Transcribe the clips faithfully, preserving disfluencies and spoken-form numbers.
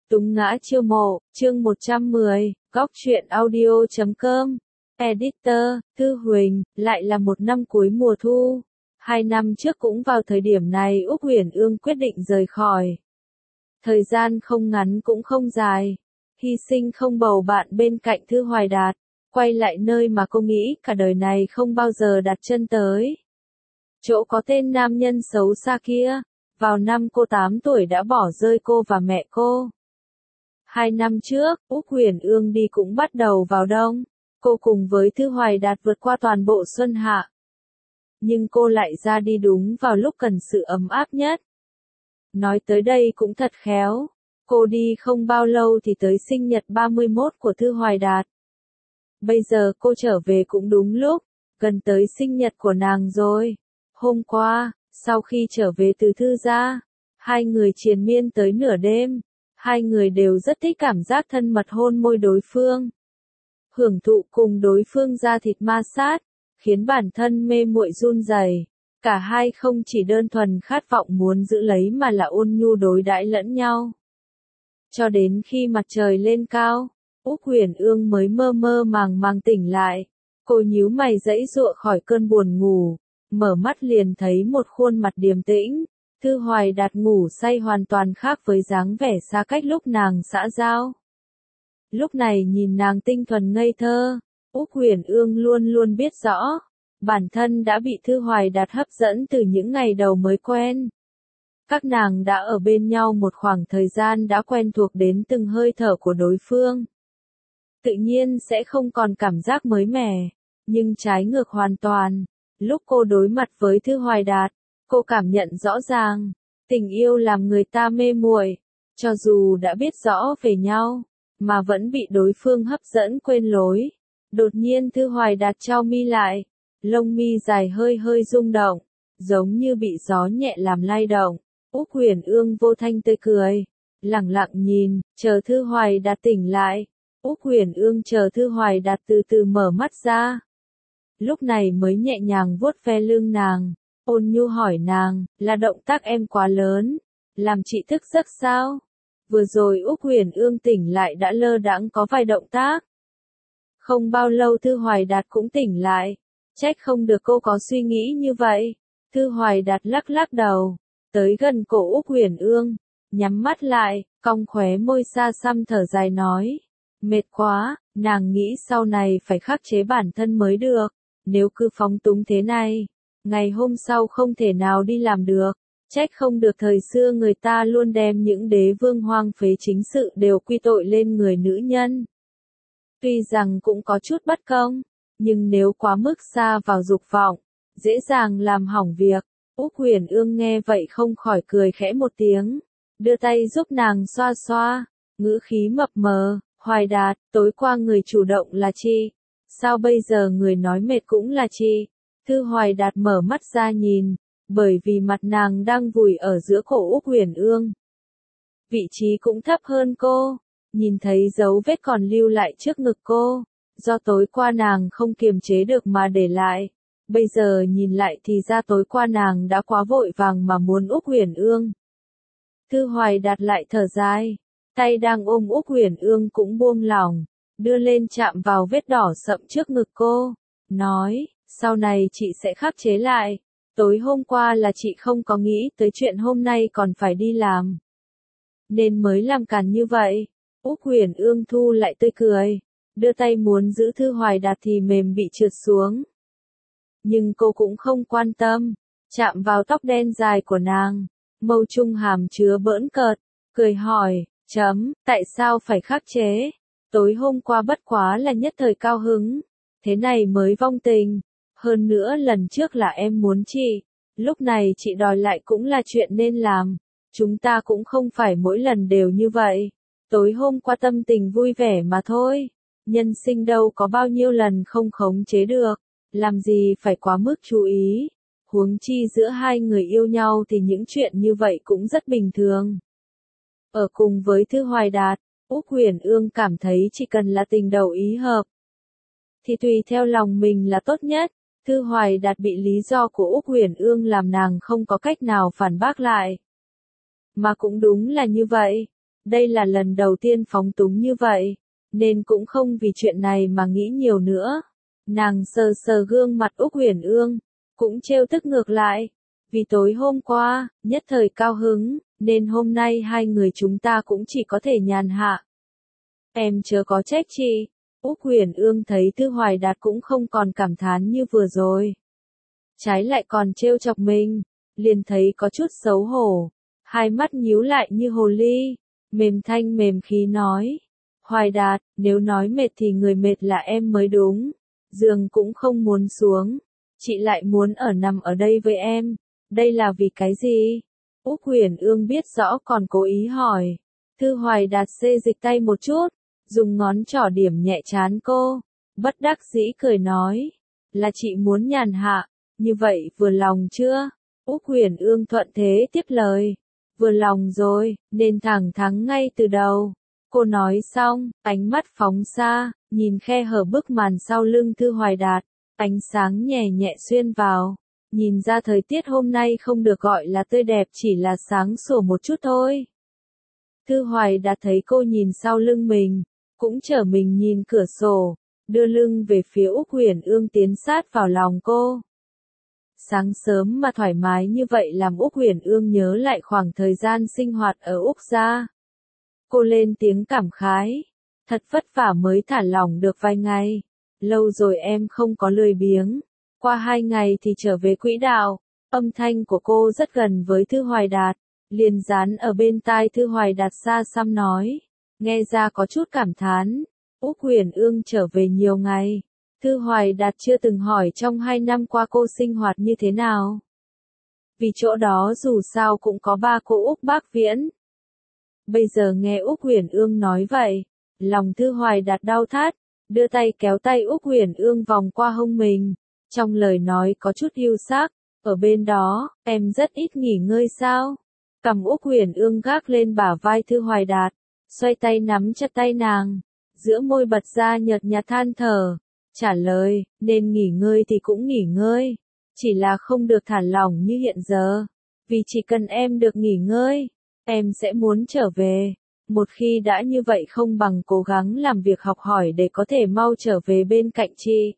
Túng ngã chiêu mộ, chương một trăm mười, góc truyện audio chấm com. Editor, Thư Huỳnh, lại là một năm cuối mùa thu. Hai năm trước cũng vào thời điểm này Úc Huyền Ương quyết định rời khỏi. Thời gian không ngắn cũng không dài. Hy sinh không bầu bạn bên cạnh Thư Hoài Đạt. Quay lại nơi mà cô nghĩ cả đời này không bao giờ đặt chân tới. Chỗ có tên nam nhân xấu xa kia. Vào năm cô tám tuổi đã bỏ rơi cô và mẹ cô. Hai năm trước, Úc Huyền Ương đi cũng bắt đầu vào đông. Cô cùng với Thư Hoài Đạt vượt qua toàn bộ xuân hạ. Nhưng cô lại ra đi đúng vào lúc cần sự ấm áp nhất. Nói tới đây cũng thật khéo. Cô đi không bao lâu thì tới sinh nhật ba mươi mốt của Thư Hoài Đạt. Bây giờ cô trở về cũng đúng lúc, gần tới sinh nhật của nàng rồi. Hôm qua, sau khi trở về từ Thư gia, hai người triền miên tới nửa đêm. Hai người đều rất thích cảm giác thân mật hôn môi đối phương. Hưởng thụ cùng đối phương da thịt ma sát, khiến bản thân mê muội run rẩy. Cả hai không chỉ đơn thuần khát vọng muốn giữ lấy mà là ôn nhu đối đãi lẫn nhau. Cho đến khi mặt trời lên cao, Úc Huyền Ương mới mơ mơ màng màng tỉnh lại. Cô nhíu mày giãy giụa khỏi cơn buồn ngủ, mở mắt liền thấy một khuôn mặt điềm tĩnh. Thư Hoài Đạt ngủ say hoàn toàn khác với dáng vẻ xa cách lúc nàng xã giao. Lúc này nhìn nàng tinh thuần ngây thơ, Úc Huyền Ương luôn luôn biết rõ, bản thân đã bị Thư Hoài Đạt hấp dẫn từ những ngày đầu mới quen. Các nàng đã ở bên nhau một khoảng thời gian đã quen thuộc đến từng hơi thở của đối phương. Tự nhiên sẽ không còn cảm giác mới mẻ, nhưng trái ngược hoàn toàn, lúc cô đối mặt với Thư Hoài Đạt, cô cảm nhận rõ ràng, tình yêu làm người ta mê muội, cho dù đã biết rõ về nhau, mà vẫn bị đối phương hấp dẫn quên lối. Đột nhiên Thư Hoài Đạt chau mi lại, lông mi dài hơi hơi rung động, giống như bị gió nhẹ làm lay động. Úc Huyền Ương vô thanh tươi cười, lẳng lặng nhìn, chờ Thư Hoài Đạt tỉnh lại. Úc Huyền Ương chờ Thư Hoài Đạt từ từ mở mắt ra. Lúc này mới nhẹ nhàng vuốt ve lưng nàng. Ôn nhu hỏi nàng, là động tác em quá lớn, làm chị thức giấc sao? Vừa rồi Úc Huyền Ương tỉnh lại đã lơ đãng có vài động tác. Không bao lâu Thư Hoài Đạt cũng tỉnh lại, trách không được cô có suy nghĩ như vậy. Thư Hoài Đạt lắc lắc đầu, tới gần cổ Úc Huyền Ương, nhắm mắt lại, cong khóe môi xa xăm thở dài nói, mệt quá, nàng nghĩ sau này phải khắc chế bản thân mới được, nếu cứ phóng túng thế này. Ngày hôm sau không thể nào đi làm được, trách không được thời xưa người ta luôn đem những đế vương hoang phế chính sự đều quy tội lên người nữ nhân. Tuy rằng cũng có chút bất công, nhưng nếu quá mức xa vào dục vọng, dễ dàng làm hỏng việc. Úc Huyền Ương nghe vậy không khỏi cười khẽ một tiếng, đưa tay giúp nàng xoa xoa, ngữ khí mập mờ, Hoài Đạt, tối qua người chủ động là chị, sao bây giờ người nói mệt cũng là chị? Thư Hoài Đạt mở mắt ra nhìn, bởi vì mặt nàng đang vùi ở giữa cổ Úc Huyền Ương. Vị trí cũng thấp hơn cô, nhìn thấy dấu vết còn lưu lại trước ngực cô, do tối qua nàng không kiềm chế được mà để lại. Bây giờ nhìn lại thì ra tối qua nàng đã quá vội vàng mà muốn Úc Huyền Ương. Thư Hoài Đạt lại thở dài, tay đang ôm Úc Huyền Ương cũng buông lỏng, đưa lên chạm vào vết đỏ sậm trước ngực cô, nói. Sau này chị sẽ khắc chế lại. Tối hôm qua là chị không có nghĩ tới chuyện hôm nay còn phải đi làm, nên mới làm càn như vậy. Úc Huyền Ương thu lại tươi cười, đưa tay muốn giữ Thư Hoài Đạt thì mềm bị trượt xuống. Nhưng cô cũng không quan tâm, chạm vào tóc đen dài của nàng, mâu trung hàm chứa bỡn cợt, cười hỏi, chấm, tại sao phải khắc chế? Tối hôm qua bất quá là nhất thời cao hứng, thế này mới vong tình. Hơn nữa lần trước là em muốn chị, lúc này chị đòi lại cũng là chuyện nên làm. Chúng ta cũng không phải mỗi lần đều như vậy. Tối hôm qua tâm tình vui vẻ mà thôi. Nhân sinh đâu có bao nhiêu lần không khống chế được. Làm gì phải quá mức chú ý. Huống chi giữa hai người yêu nhau thì những chuyện như vậy cũng rất bình thường. Ở cùng với Thư Hoài Đạt, Úc Huyền Ương cảm thấy chỉ cần là tình đầu ý hợp, thì tùy theo lòng mình là tốt nhất. Thư Hoài Đạt bị lý do của Úc Huyền Ương làm nàng không có cách nào phản bác lại. Mà cũng đúng là như vậy. Đây là lần đầu tiên phóng túng như vậy, nên cũng không vì chuyện này mà nghĩ nhiều nữa. Nàng sờ sờ gương mặt Úc Huyền Ương, cũng trêu tức ngược lại. Vì tối hôm qua, nhất thời cao hứng, nên hôm nay hai người chúng ta cũng chỉ có thể nhàn hạ. Em chớ có trách chị. Úc Huyền Ương thấy Thư Hoài Đạt cũng không còn cảm thán như vừa rồi. Trái lại còn trêu chọc mình, liền thấy có chút xấu hổ. Hai mắt nhíu lại như hồ ly, mềm thanh mềm khí nói. Hoài Đạt, nếu nói mệt thì người mệt là em mới đúng. Giường cũng không muốn xuống, chị lại muốn ở nằm ở đây với em. Đây là vì cái gì? Úc Huyền Ương biết rõ còn cố ý hỏi. Thư Hoài Đạt xê dịch tay một chút, dùng ngón trỏ điểm nhẹ trán cô, bất đắc dĩ cười nói, là chị muốn nhàn hạ, như vậy vừa lòng chưa? Úc Huyền Ương thuận thế tiếp lời, vừa lòng rồi, nên thẳng thắn ngay từ đầu. Cô nói xong, ánh mắt phóng xa, nhìn khe hở bức màn sau lưng Thư Hoài Đạt, ánh sáng nhẹ nhẹ xuyên vào. Nhìn ra thời tiết hôm nay không được gọi là tươi đẹp, chỉ là sáng sủa một chút thôi. Thư Hoài Đạt thấy cô nhìn sau lưng mình, cũng trở mình nhìn cửa sổ, đưa lưng về phía Úc Huyền Ương tiến sát vào lòng cô. Sáng sớm mà thoải mái như vậy làm Úc Huyền Ương nhớ lại khoảng thời gian sinh hoạt ở Úc gia. Cô lên tiếng cảm khái, thật vất vả mới thả lỏng được vài ngày, lâu rồi em không có lười biếng. Qua hai ngày thì trở về quỹ đạo, âm thanh của cô rất gần với Thư Hoài Đạt, liền dán ở bên tai Thư Hoài Đạt xa xăm nói, nghe ra có chút cảm thán. Úc Huyền Ương trở về nhiều ngày, Thư Hoài Đạt chưa từng hỏi trong hai năm qua cô sinh hoạt như thế nào. Vì chỗ đó dù sao cũng có ba cô Úc Bác Viễn. Bây giờ nghe Úc Huyền Ương nói vậy, lòng Thư Hoài Đạt đau thắt, đưa tay kéo tay Úc Huyền Ương vòng qua hông mình. Trong lời nói có chút yêu sắc, ở bên đó, em rất ít nghỉ ngơi sao? Cầm Úc Huyền Ương gác lên bả vai Thư Hoài Đạt, xoay tay nắm chặt tay nàng, giữa môi bật ra nhợt nhạt than thở, trả lời, nên nghỉ ngơi thì cũng nghỉ ngơi, chỉ là không được thả lỏng như hiện giờ, vì chỉ cần em được nghỉ ngơi, em sẽ muốn trở về. Một khi đã như vậy không bằng cố gắng làm việc học hỏi để có thể mau trở về bên cạnh chị.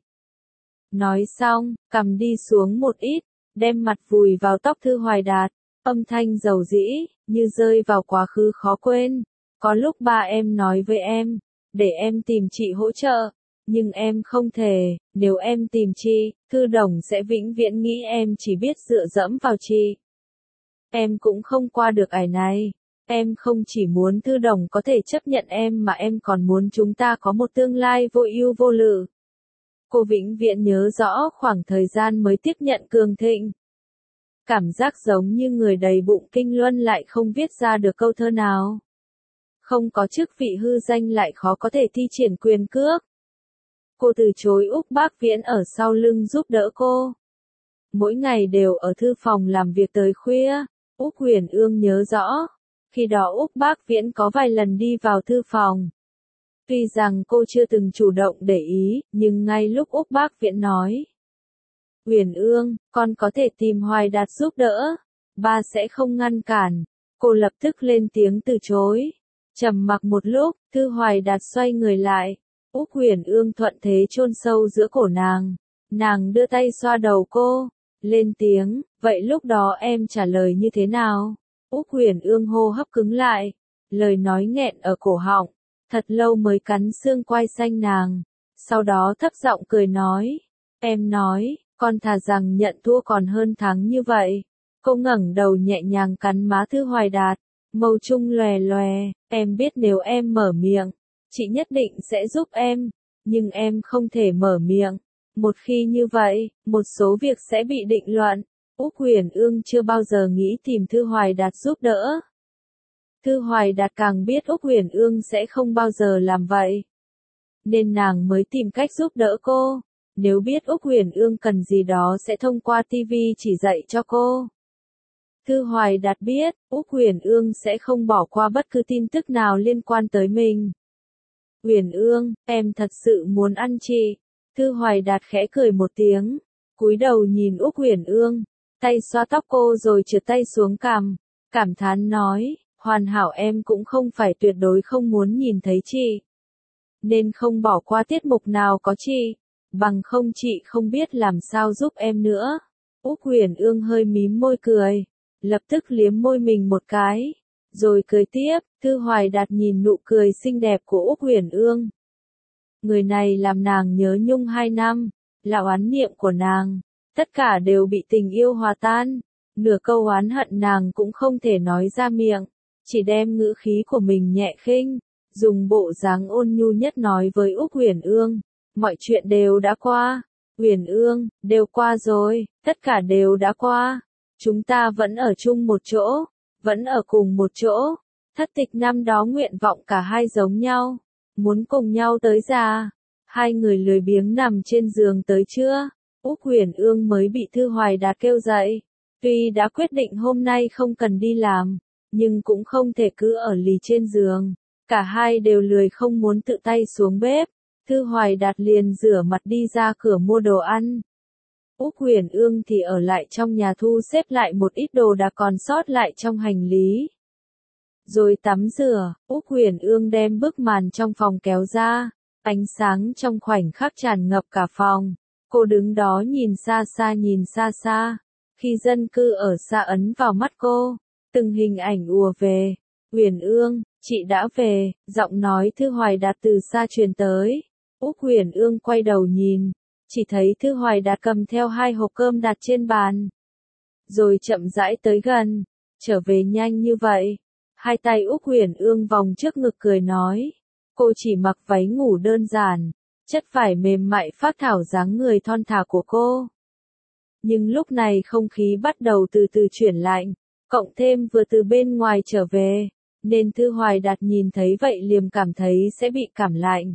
Nói xong, cầm đi xuống một ít, đem mặt vùi vào tóc Thư Hoài Đạt, âm thanh dầu dĩ, như rơi vào quá khứ khó quên. Có lúc ba em nói với em, để em tìm chị hỗ trợ, nhưng em không thể, nếu em tìm chị, Thư Đồng sẽ vĩnh viễn nghĩ em chỉ biết dựa dẫm vào chị. Em cũng không qua được ải này, em không chỉ muốn Thư Đồng có thể chấp nhận em mà em còn muốn chúng ta có một tương lai vô ưu vô lự. Cô vĩnh viễn nhớ rõ khoảng thời gian mới tiếp nhận cường thịnh. Cảm giác giống như người đầy bụng kinh luân lại không viết ra được câu thơ nào. Không có chức vị hư danh lại khó có thể thi triển quyền cước. Cô từ chối Úc Bác Viễn ở sau lưng giúp đỡ cô. Mỗi ngày đều ở thư phòng làm việc tới khuya. Úc Huyền Ương nhớ rõ. Khi đó Úc Bác Viễn có vài lần đi vào thư phòng. Tuy rằng cô chưa từng chủ động để ý, nhưng ngay lúc Úc Bác Viễn nói. Huyền Ương, con có thể tìm Hoài Đạt giúp đỡ. Ba sẽ không ngăn cản. Cô lập tức lên tiếng từ chối. Trầm mặc một lúc, Thư Hoài Đạt xoay người lại. Úc Huyền Ương thuận thế chôn sâu giữa cổ nàng. Nàng đưa tay xoa đầu cô. Lên tiếng, vậy lúc đó em trả lời như thế nào? Úc Huyền Ương hô hấp cứng lại. Lời nói nghẹn ở cổ họng. Thật lâu mới cắn xương quai xanh nàng. Sau đó thấp giọng cười nói. Em nói, con thà rằng nhận thua còn hơn thắng như vậy. Cô ngẩng đầu nhẹ nhàng cắn má Thư Hoài Đạt. Mâu trung lòe lòe, em biết nếu em mở miệng, chị nhất định sẽ giúp em. Nhưng em không thể mở miệng. Một khi như vậy, một số việc sẽ bị định luận. Úc Huyền Ương chưa bao giờ nghĩ tìm Thư Hoài Đạt giúp đỡ. Thư Hoài Đạt càng biết Úc Huyền Ương sẽ không bao giờ làm vậy. Nên nàng mới tìm cách giúp đỡ cô. Nếu biết Úc Huyền Ương cần gì đó sẽ thông qua ti vi chỉ dạy cho cô. Thư Hoài Đạt biết, Úc Huyền Ương sẽ không bỏ qua bất cứ tin tức nào liên quan tới mình. Huyền Ương, em thật sự muốn ăn chị. Thư Hoài Đạt khẽ cười một tiếng, cúi đầu nhìn Úc Huyền Ương, tay xoa tóc cô rồi trượt tay xuống cằm, cảm thán nói, Hoàn hảo em cũng không phải tuyệt đối không muốn nhìn thấy chị. Nên không bỏ qua tiết mục nào có chị. Bằng không chị không biết làm sao giúp em nữa. Úc Huyền Ương hơi mím môi cười. Lập tức liếm môi mình một cái. Rồi cười tiếp, Thư Hoài Đạt nhìn nụ cười xinh đẹp của Úc Huyền Ương. Người này làm nàng nhớ nhung hai năm. Là oán niệm của nàng. Tất cả đều bị tình yêu hòa tan. Nửa câu oán hận nàng cũng không thể nói ra miệng. Chỉ đem ngữ khí của mình nhẹ khinh. Dùng bộ dáng ôn nhu nhất nói với Úc Huyền Ương. Mọi chuyện đều đã qua. Huyền Ương, đều qua rồi. Tất cả đều đã qua. Chúng ta vẫn ở chung một chỗ. Vẫn ở cùng một chỗ. Thất tịch năm đó nguyện vọng cả hai giống nhau. Muốn cùng nhau tới già. Hai người lười biếng nằm trên giường tới trưa. Úc Huyền Ương mới bị Thư Hoài Đạt kêu dậy. Tuy đã quyết định hôm nay không cần đi làm. Nhưng cũng không thể cứ ở lì trên giường. Cả hai đều lười không muốn tự tay xuống bếp. Thư Hoài Đạt liền rửa mặt đi ra cửa mua đồ ăn. Úc Huyền Ương thì ở lại trong nhà thu xếp lại một ít đồ đã còn sót lại trong hành lý. Rồi tắm rửa, Úc Huyền Ương đem bức màn trong phòng kéo ra. Ánh sáng trong khoảnh khắc tràn ngập cả phòng. Cô đứng đó nhìn xa xa nhìn xa xa. Khi dân cư ở xa ấn vào mắt cô, từng hình ảnh ùa về. Huyền Ương, chị đã về, giọng nói Thư Hoài Đạt từ xa truyền tới. Úc Huyền Ương quay đầu nhìn, chỉ thấy Thư Hoài Đạt cầm theo hai hộp cơm đặt trên bàn. Rồi chậm rãi tới gần, trở về nhanh như vậy. Hai tay Úc Huyền Ương vòng trước ngực cười nói. Cô chỉ mặc váy ngủ đơn giản, chất vải mềm mại phác thảo dáng người thon thả của cô. Nhưng lúc này không khí bắt đầu từ từ chuyển lạnh, cộng thêm vừa từ bên ngoài trở về, nên Thư Hoài Đạt nhìn thấy vậy liền cảm thấy sẽ bị cảm lạnh.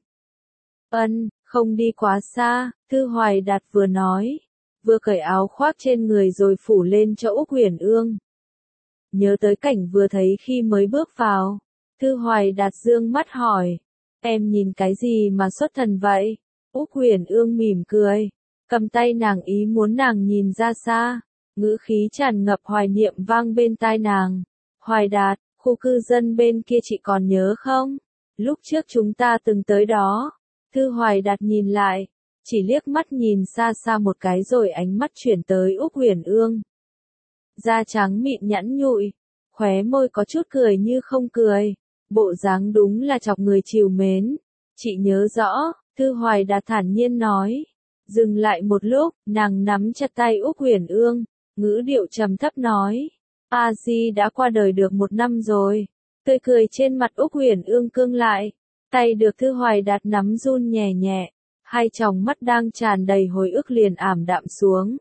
Ân, không đi quá xa, Thư Hoài Đạt vừa nói, vừa cởi áo khoác trên người rồi phủ lên cho Úc Huyền Ương. Nhớ tới cảnh vừa thấy khi mới bước vào, Thư Hoài Đạt dương mắt hỏi, em nhìn cái gì mà xuất thần vậy? Úc Huyền Ương mỉm cười, cầm tay nàng ý muốn nàng nhìn ra xa, ngữ khí tràn ngập hoài niệm vang bên tai nàng. Hoài Đạt, khu cư dân bên kia chị còn nhớ không? Lúc trước chúng ta từng tới đó. Thư Hoài Đạt nhìn lại, chỉ liếc mắt nhìn xa xa một cái rồi ánh mắt chuyển tới Úc Huyền Ương. Da trắng mịn nhẵn nhụi, khóe môi có chút cười như không cười, bộ dáng đúng là chọc người trìu mến. Chị nhớ rõ, Thư Hoài Đạt thản nhiên nói. Dừng lại một lúc, nàng nắm chặt tay Úc Huyền Ương, ngữ điệu trầm thấp nói. A Di đã qua đời được một năm rồi. Tươi cười trên mặt Úc Huyền Ương cương lại. Tay được Thư Hoài Đạt nắm run nhẹ nhẹ. Hai tròng mắt đang tràn đầy hồi ức liền ảm đạm xuống.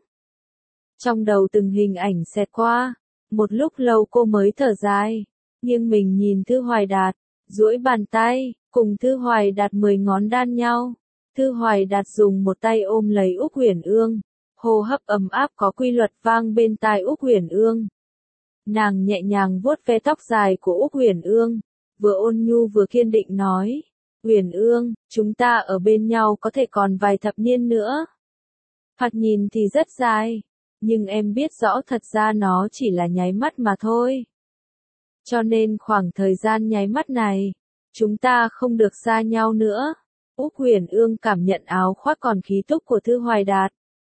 Trong đầu từng hình ảnh xẹt qua. Một lúc lâu cô mới thở dài. Nhưng mình nhìn Thư Hoài Đạt, duỗi bàn tay, cùng Thư Hoài Đạt mười ngón đan nhau. Thư Hoài Đạt dùng một tay ôm lấy Úc Huyền Ương. Hô hấp ấm áp có quy luật vang bên tai Úc Huyền Ương. Nàng nhẹ nhàng vuốt ve tóc dài của Úc Huyền Ương, vừa ôn nhu vừa kiên định nói. Huyền Ương, chúng ta ở bên nhau có thể còn vài thập niên nữa. Thoạt nhìn thì rất dài, nhưng em biết rõ thật ra nó chỉ là nháy mắt mà thôi. Cho nên khoảng thời gian nháy mắt này, chúng ta không được xa nhau nữa. Úc Huyền Ương cảm nhận áo khoác còn khí túc của Thư Hoài Đạt.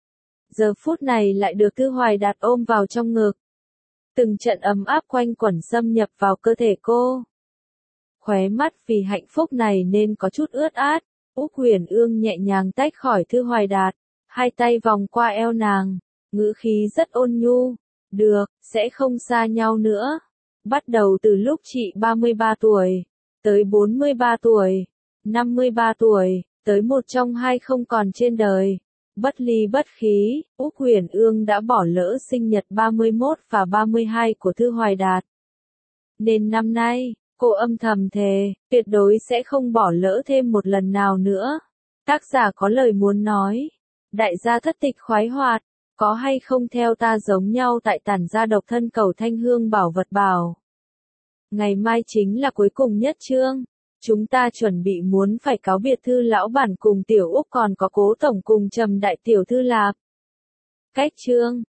Giờ phút này lại được Thư Hoài Đạt ôm vào trong ngực. Từng trận ấm áp quanh quẩn xâm nhập vào cơ thể cô. Khóe mắt vì hạnh phúc này nên có chút ướt át. Úc Huyền Ương nhẹ nhàng tách khỏi Thư Hoài Đạt, hai tay vòng qua eo nàng, ngữ khí rất ôn nhu. Được, sẽ không xa nhau nữa. Bắt đầu từ lúc chị ba mươi ba tuổi, tới bốn mươi ba tuổi, năm mươi ba tuổi, tới một trong hai không còn trên đời. Bất ly bất khí, Úc Huyền Ương đã bỏ lỡ sinh nhật ba mươi mốt và ba mươi hai của Thư Hoài Đạt. Nên năm nay, cô âm thầm thề, tuyệt đối sẽ không bỏ lỡ thêm một lần nào nữa. Tác giả có lời muốn nói. Đại gia thất tịch khoái hoạt, có hay không theo ta giống nhau tại tản gia độc thân cầu thanh hương bảo vật bảo. Ngày mai chính là cuối cùng nhất chương. Chúng ta chuẩn bị muốn phải cáo biệt Thư lão bản cùng Tiểu Úc còn có Cố tổng cùng Trầm đại tiểu thư Lạp. Cách chương